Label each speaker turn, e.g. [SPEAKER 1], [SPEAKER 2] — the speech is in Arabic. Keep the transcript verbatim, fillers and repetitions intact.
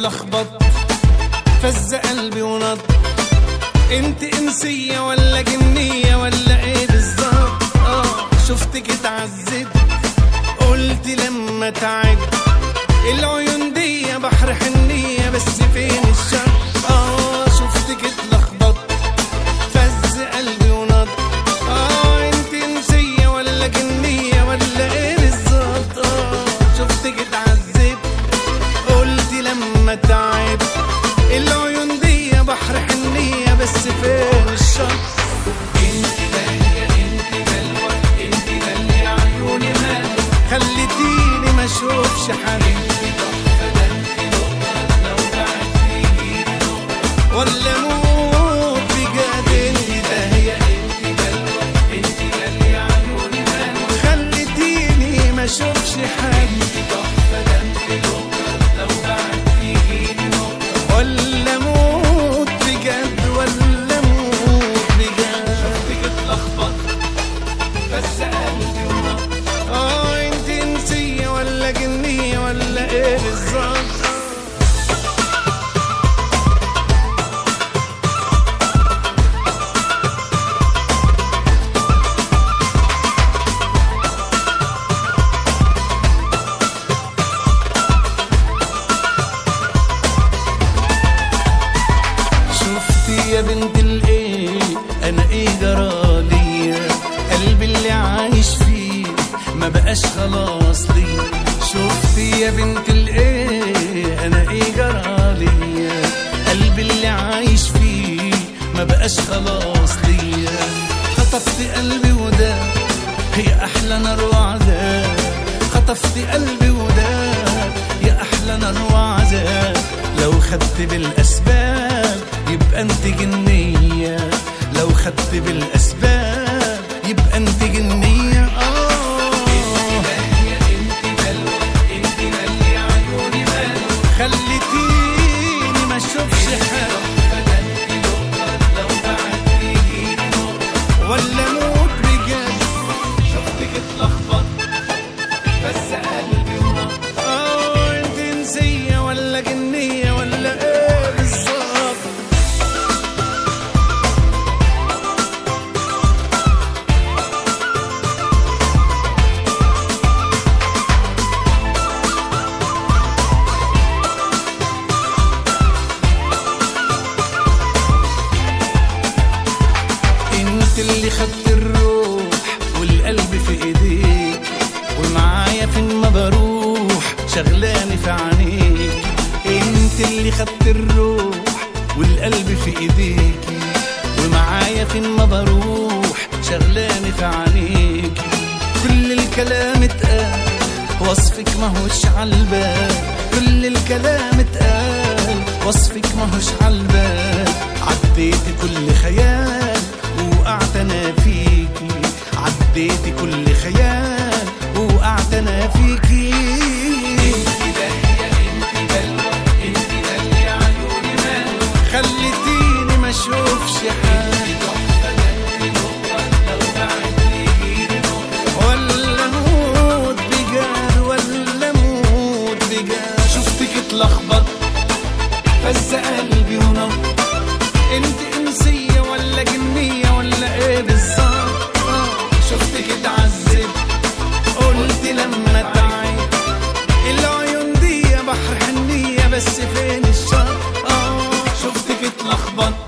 [SPEAKER 1] اتلخبط فز قلبي ونط. انت انسية ولا جنية ولا ايه بالظبط؟ اه شفتك اتعذب قلت لما تعب العيون دي بحر حنية بس فين الشر؟ اه شفتك اتلخبط فز قلبي ونط. اه انت انسية ولا جنية ولا ايه بالظبط؟ اه شفتك اتعذب قلت لما تعب العيون دي بحر حنية بس فين الشر؟ انت دالية انت بلوى انت دالية عيوني مالك خليتيني ما اشوفش حد. ولا موت بجد انت داهية انت بلوى انت دالية عيوني مالك خليتيني ما اشوفش حد. ولا موت بجد ولا موت بجد. شفتك اتلخبط بس قلبي ونط. اه انت انسية ولا جنية ولا ايه بالظبط؟ يا بنت الايه انا ايه جرالي قلبي اللي عايش فيه ما بقاش خلاص لي. شفتي يا بنت الايه انا ايه جرالي قلبي اللي عايش فيه ما بقاش خلاص لي. خطفت قلبي وده هي احلى نار وعذاب. خطفت قلبي وده يا احلى نار وعذاب. لو خدت بالاسباب يبقى انت جنية. لو خدت بالاسباب يبقى انت جنية. اه انت داهية انت بلوى انت دالية عيوني مالك خليتيني ما اشوفش حد. لو بعدتيني ولا موت بجد. شفتك اتلخبط بس قلبي ونط. اه انت انسية ولا جنية ولا ايه بالظبط؟ اللي خدت الروح والقلب في ايديك ومعايا فين ما بروح شغلاني في عينيك. انت اللي خدت الروح والقلب في ايديك ومعايا فين ما بروح شغلاني في عينيك. كل الكلام اتقال وصفك ماهوش عالبال. كل الكلام اتقال وصفك ماهوش عالبال. عديتي كل خيال وقعت انا فيكي. عديتي كل خيال وقعت انا فيكي. انت داهية انت بلوى انت دالية عيوني مالك خليتيني ما اشوفش حد. ولا موت بجد ولا موت بجد. شفتك اتلخبط فز قلبي ونط. انت انسية ولا جنية ولا ايه بالظبط؟ اه شفتك اتعذب قلت لما تعب العيون دي بحر حنية بس فين الشر؟ اه شفتك اتلخبط